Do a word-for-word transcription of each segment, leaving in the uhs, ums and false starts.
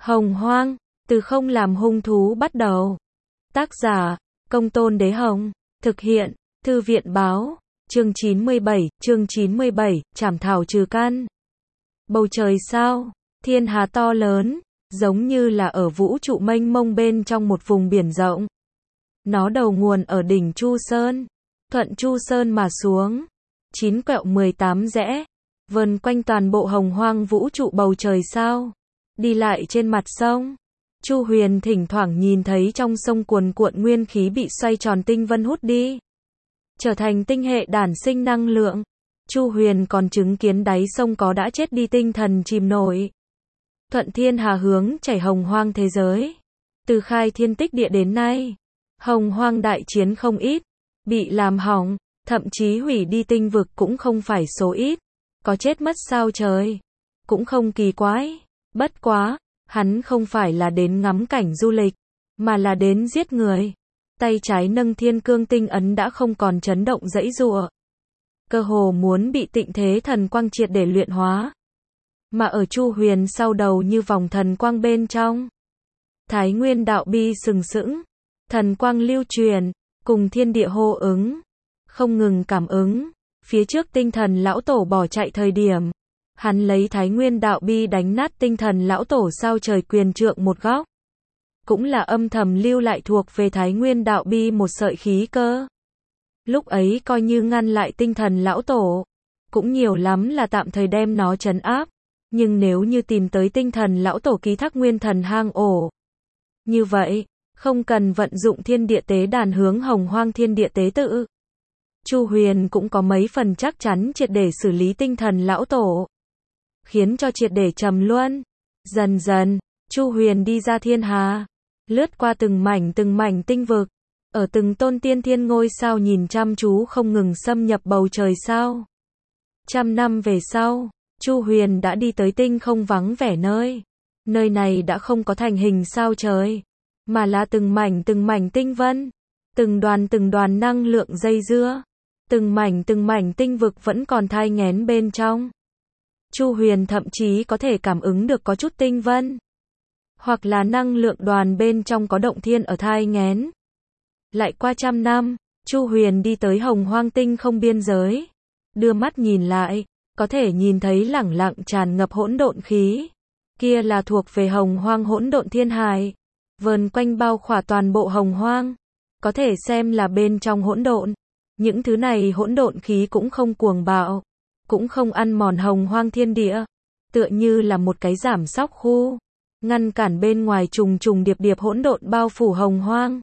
Hồng Hoang, từ không làm hung thú bắt đầu. Tác giả, Công Tôn Đế Hồng. Thực hiện, Thư viện Báo. Chương chín mươi bảy, chương chín mươi bảy, trảm thảo trừ căn. Bầu trời sao, thiên hà to lớn, giống như là ở vũ trụ mênh mông bên trong một vùng biển rộng. Nó đầu nguồn ở đỉnh Chu Sơn, thuận Chu Sơn mà xuống, chín quẹo mười tám rẽ, vần quanh toàn bộ hồng hoang vũ trụ bầu trời sao. Đi lại trên mặt sông, Chu Huyền thỉnh thoảng nhìn thấy trong sông cuồn cuộn nguyên khí bị xoay tròn tinh vân hút đi, trở thành tinh hệ đản sinh năng lượng. Chu Huyền còn chứng kiến đáy sông có đã chết đi tinh thần chìm nổi. Thuận thiên hà hướng chảy hồng hoang thế giới. Từ khai thiên tích địa đến nay, hồng hoang đại chiến không ít, bị làm hỏng, thậm chí hủy đi tinh vực cũng không phải số ít. Có chết mất sao trời, cũng không kỳ quái. Bất quá, hắn không phải là đến ngắm cảnh du lịch, mà là đến giết người. Tay trái nâng thiên cương tinh ấn đã không còn chấn động dãy giụa, cơ hồ muốn bị tịnh thế thần quang triệt để luyện hóa. Mà ở Chu Huyền sau đầu như vòng thần quang bên trong, Thái Nguyên đạo bi sừng sững, thần quang lưu truyền, cùng thiên địa hô ứng, không ngừng cảm ứng. Phía trước tinh thần lão tổ bỏ chạy thời điểm, hắn lấy Thái Nguyên đạo bi đánh nát tinh thần lão tổ sao trời quyền trượng một góc, cũng là âm thầm lưu lại thuộc về Thái Nguyên đạo bi một sợi khí cơ. Lúc ấy coi như ngăn lại tinh thần lão tổ, cũng nhiều lắm là tạm thời đem nó trấn áp, nhưng nếu như tìm tới tinh thần lão tổ ký thác nguyên thần hang ổ, như vậy, không cần vận dụng thiên địa tế đàn hướng hồng hoang thiên địa tế tự, Chu Huyền cũng có mấy phần chắc chắn triệt để xử lý tinh thần lão tổ, khiến cho triệt để trầm luân. Dần dần, Chu Huyền đi ra thiên hà, lướt qua từng mảnh từng mảnh tinh vực, ở từng tôn tiên thiên ngôi sao nhìn chăm chú không ngừng xâm nhập bầu trời sao. Trăm năm về sau, Chu Huyền đã đi tới tinh không vắng vẻ nơi. Nơi này đã không có thành hình sao trời, mà là từng mảnh từng mảnh tinh vân, từng đoàn từng đoàn năng lượng dây dưa, từng mảnh từng mảnh tinh vực vẫn còn thai nghén bên trong. Chu Huyền thậm chí có thể cảm ứng được có chút tinh vân, hoặc là năng lượng đoàn bên trong có động thiên ở thai nghén. Lại qua trăm năm, Chu Huyền đi tới hồng hoang tinh không biên giới, đưa mắt nhìn lại, có thể nhìn thấy lẳng lặng tràn ngập hỗn độn khí. Kia là thuộc về hồng hoang hỗn độn thiên hải, vờn quanh bao khỏa toàn bộ hồng hoang, có thể xem là bên trong hỗn độn. Những thứ này hỗn độn khí cũng không cuồng bạo, cũng không ăn mòn hồng hoang thiên địa, tựa như là một cái giảm sóc khu, ngăn cản bên ngoài trùng trùng điệp điệp hỗn độn bao phủ hồng hoang.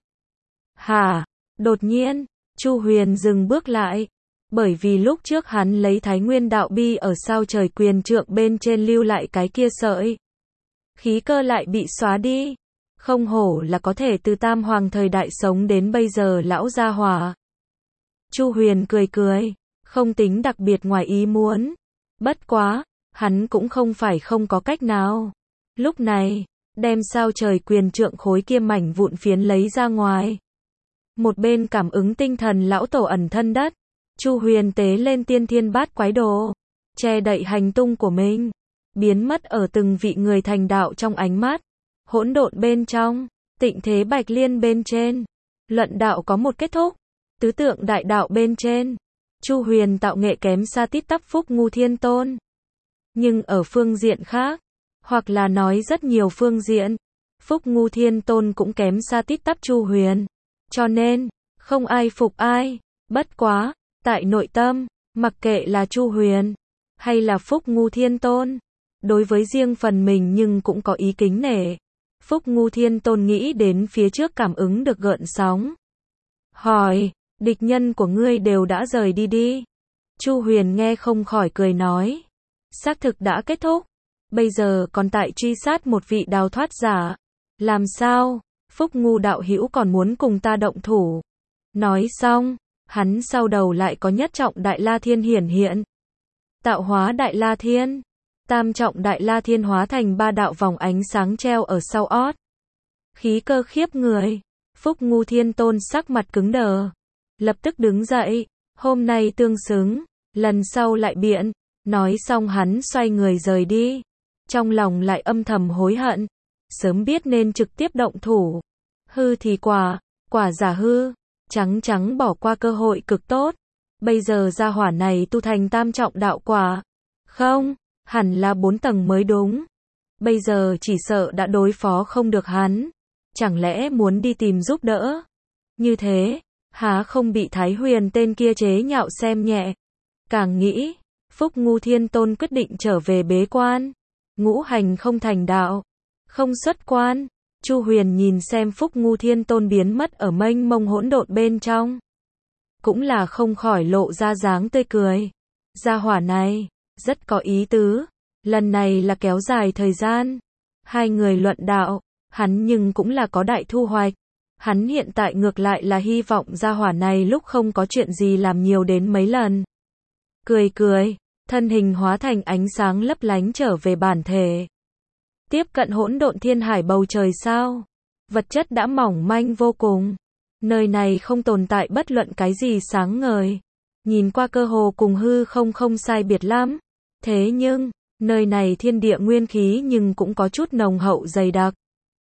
Hả? Đột nhiên, Chu Huyền dừng bước lại, bởi vì lúc trước hắn lấy Thái Nguyên đạo bi ở sao trời quyền trượng bên trên lưu lại cái kia sợi khí cơ lại bị xóa đi. Không hổ là có thể từ tam hoàng thời đại sống đến bây giờ lão gia hỏa. Chu Huyền cười cười, không tính đặc biệt ngoài ý muốn. Bất quá, hắn cũng không phải không có cách nào. Lúc này, đem sao trời quyền trượng khối kia mảnh vụn phiến lấy ra ngoài. Một bên cảm ứng tinh thần lão tổ ẩn thân đất, Chu Huyền tế lên tiên thiên bát quái đồ, che đậy hành tung của mình, biến mất ở từng vị người thành đạo trong ánh mắt. Hỗn độn bên trong, tịnh thế bạch liên bên trên, luận đạo có một kết thúc, tứ tượng đại đạo bên trên, Chu Huyền tạo nghệ kém xa tít tắp Phúc Ngu Thiên Tôn. Nhưng ở phương diện khác, hoặc là nói rất nhiều phương diện, Phúc Ngu Thiên Tôn cũng kém xa tít tắp Chu Huyền. Cho nên, không ai phục ai. Bất quá, tại nội tâm, mặc kệ là Chu Huyền, hay là Phúc Ngu Thiên Tôn, đối với riêng phần mình nhưng cũng có ý kính nể. Phúc Ngu Thiên Tôn nghĩ đến phía trước cảm ứng được gợn sóng, hỏi, địch nhân của ngươi đều đã rời đi đi. Chu Huyền nghe không khỏi cười nói, xác thực đã kết thúc, bây giờ còn tại truy sát một vị đào thoát giả. Làm sao, Phúc Ngu đạo hữu còn muốn cùng ta động thủ? Nói xong, hắn sau đầu lại có nhất trọng đại la thiên hiển hiện. Tạo hóa đại la thiên, tam trọng đại la thiên hóa thành ba đạo vòng ánh sáng treo ở sau ót. Khí cơ khiếp người, Phúc Ngu Thiên Tôn sắc mặt cứng đờ, lập tức đứng dậy, hôm nay tương xứng, lần sau lại biện. Nói xong hắn xoay người rời đi, trong lòng lại âm thầm hối hận, sớm biết nên trực tiếp động thủ. Hư thì quả, quả giả hư, trắng trắng bỏ qua cơ hội cực tốt. Bây giờ gia hỏa này tu thành tam trọng đạo quả. Không, hẳn là bốn tầng mới đúng. Bây giờ chỉ sợ đã đối phó không được hắn. Chẳng lẽ muốn đi tìm giúp đỡ? Như thế, há không bị Thái Huyền tên kia chế nhạo xem nhẹ. Càng nghĩ, Phúc Ngu Thiên Tôn quyết định trở về bế quan. Ngũ hành không thành đạo, không xuất quan. Chu Huyền nhìn xem Phúc Ngu Thiên Tôn biến mất ở mênh mông hỗn độn bên trong. Cũng là không khỏi lộ ra dáng tươi cười. Gia hỏa này, rất có ý tứ. Lần này là kéo dài thời gian. Hai người luận đạo, hắn nhưng cũng là có đại thu hoạch. Hắn hiện tại ngược lại là hy vọng gia hỏa này lúc không có chuyện gì làm nhiều đến mấy lần. Cười cười, thân hình hóa thành ánh sáng lấp lánh trở về bản thể. Tiếp cận hỗn độn thiên hải bầu trời sao. Vật chất đã mỏng manh vô cùng. Nơi này không tồn tại bất luận cái gì sáng ngời. Nhìn qua cơ hồ cùng hư không không sai biệt lắm. Thế nhưng, nơi này thiên địa nguyên khí nhưng cũng có chút nồng hậu dày đặc.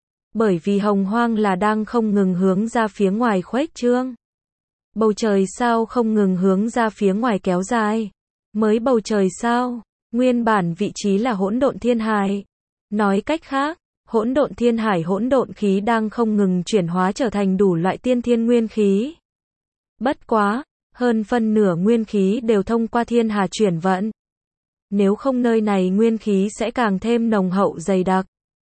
Bởi vì hồng hoang là đang không ngừng hướng ra phía ngoài khuếch trương. Bầu trời sao không ngừng hướng ra phía ngoài kéo dài. Mới bầu trời sao, nguyên bản vị trí là hỗn độn thiên hải. Nói cách khác, hỗn độn thiên hải hỗn độn khí đang không ngừng chuyển hóa trở thành đủ loại tiên thiên nguyên khí. Bất quá, hơn phân nửa nguyên khí đều thông qua thiên hà chuyển vận. Nếu không nơi này nguyên khí sẽ càng thêm nồng hậu dày đặc.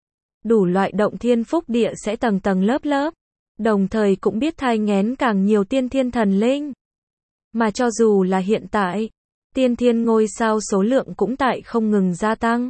Đủ loại động thiên phúc địa sẽ tầng tầng lớp lớp. Đồng thời cũng biết thai nghén càng nhiều tiên thiên thần linh. Mà cho dù là hiện tại, tiên thiên ngôi sao số lượng cũng tại không ngừng gia tăng.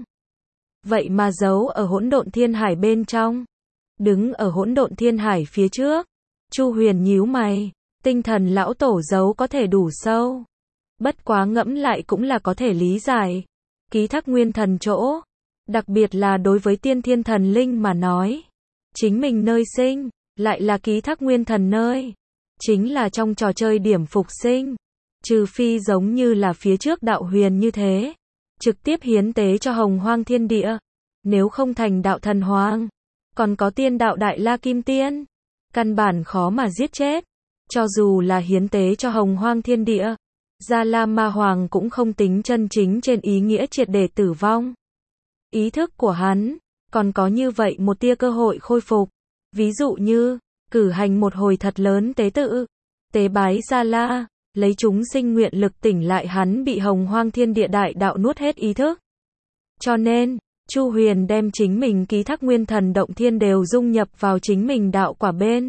Vậy mà giấu ở hỗn độn thiên hải bên trong. Đứng ở hỗn độn thiên hải phía trước. Chu Huyền nhíu mày. Tinh thần lão tổ giấu có thể đủ sâu. Bất quá ngẫm lại cũng là có thể lý giải. Ký thác nguyên thần chỗ. Đặc biệt là đối với tiên thiên thần linh mà nói. Chính mình nơi sinh, lại là ký thác nguyên thần nơi. Chính là trong trò chơi điểm phục sinh. Trừ phi giống như là phía trước đạo huyền như thế. Trực tiếp hiến tế cho hồng hoang thiên địa. Nếu không thành đạo thần hoang. Còn có tiên đạo đại la kim tiên. Căn bản khó mà giết chết. Cho dù là hiến tế cho hồng hoang thiên địa. Gia La Ma Hoàng cũng không tính chân chính trên ý nghĩa triệt để tử vong. Ý thức của hắn, còn có như vậy một tia cơ hội khôi phục. Ví dụ như, cử hành một hồi thật lớn tế tự. Tế bái Gia La. Lấy chúng sinh nguyện lực tỉnh lại hắn bị hồng hoang thiên địa đại đạo nuốt hết ý thức. Cho nên, Chu Huyền đem chính mình ký thác nguyên thần động thiên đều dung nhập vào chính mình đạo quả bên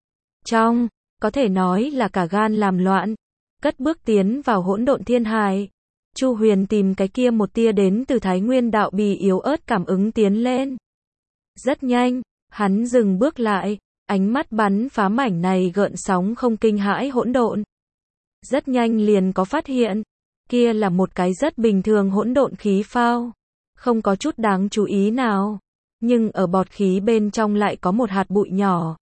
trong, có thể nói là cả gan làm loạn, cất bước tiến vào hỗn độn thiên hải. Chu Huyền tìm cái kia một tia đến từ Thái Nguyên đạo bì yếu ớt cảm ứng tiến lên. Rất nhanh, hắn dừng bước lại, ánh mắt bắn phá mảnh này gợn sóng không kinh hãi hỗn độn. Rất nhanh liền có phát hiện, kia là một cái rất bình thường hỗn độn khí phao, không có chút đáng chú ý nào, nhưng ở bọt khí bên trong lại có một hạt bụi nhỏ.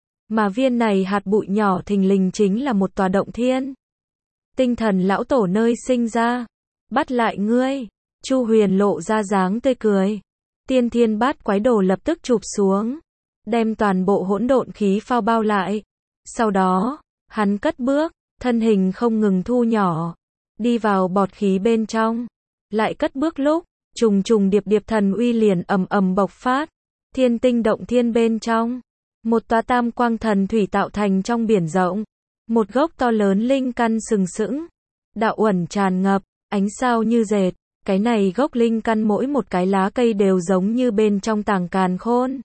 Mà viên này hạt bụi nhỏ thình lình chính là một tòa động thiên. Tinh thần lão tổ nơi sinh ra, bắt lại ngươi. Chu Huyền lộ ra dáng tươi cười. Tiên thiên bát quái đồ lập tức chụp xuống, đem toàn bộ hỗn độn khí phao bao lại. Sau đó, hắn cất bước, thân hình không ngừng thu nhỏ, đi vào bọt khí bên trong. Lại cất bước lúc, trùng trùng điệp điệp thần uy liền ầm ầm bộc phát. Thiên tinh động thiên bên trong, một tòa tam quang thần thủy tạo thành trong biển rộng. Một gốc to lớn linh căn sừng sững, đạo uẩn tràn ngập, ánh sao như dệt. Cái này gốc linh căn mỗi một cái lá cây đều giống như bên trong tàng càn khôn.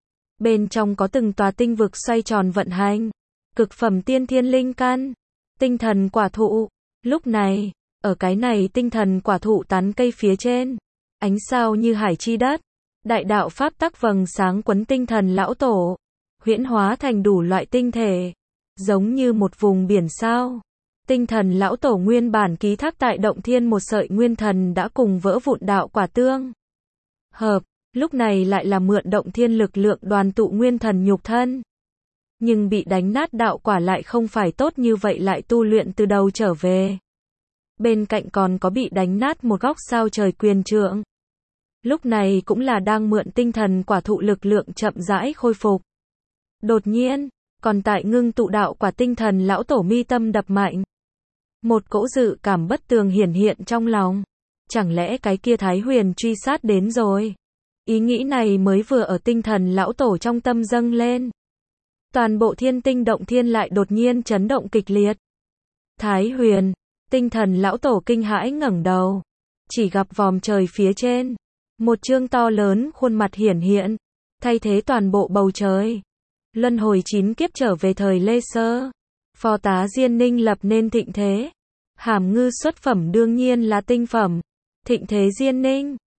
Bên trong có từng tòa tinh vực xoay tròn vận hành. Cực phẩm tiên thiên linh căn, tinh thần quả thụ. Lúc này, ở cái này tinh thần quả thụ tán cây phía trên, ánh sao như hải chi đất. Đại đạo pháp tắc vầng sáng quấn tinh thần lão tổ, huyễn hóa thành đủ loại tinh thể, giống như một vùng biển sao. Tinh thần lão tổ nguyên bản ký thác tại động thiên một sợi nguyên thần đã cùng vỡ vụn đạo quả tương hợp, lúc này lại là mượn động thiên lực lượng đoàn tụ nguyên thần nhục thân. Nhưng bị đánh nát đạo quả lại không phải tốt như vậy, lại tu luyện từ đầu trở về. Bên cạnh còn có bị đánh nát một góc sao trời quyền trượng. Lúc này cũng là đang mượn tinh thần quả thụ lực lượng chậm rãi khôi phục. Đột nhiên, còn tại ngưng tụ đạo quả tinh thần lão tổ mi tâm đập mạnh. Một cỗ dự cảm bất tường hiển hiện trong lòng. Chẳng lẽ cái kia Thái Huyền truy sát đến rồi? Ý nghĩ này mới vừa ở tinh thần lão tổ trong tâm dâng lên. Toàn bộ thiên tinh động thiên lại đột nhiên chấn động kịch liệt. Thái Huyền, tinh thần lão tổ kinh hãi ngẩng đầu. Chỉ gặp vòm trời phía trên. Một chương to lớn khuôn mặt hiển hiện. Thay thế toàn bộ bầu trời. Luân hồi chín kiếp trở về thời Lê Sơ. Phó tá Diên Ninh lập nên thịnh thế. Hàm ngư xuất phẩm đương nhiên là tinh phẩm. Thịnh thế Diên Ninh.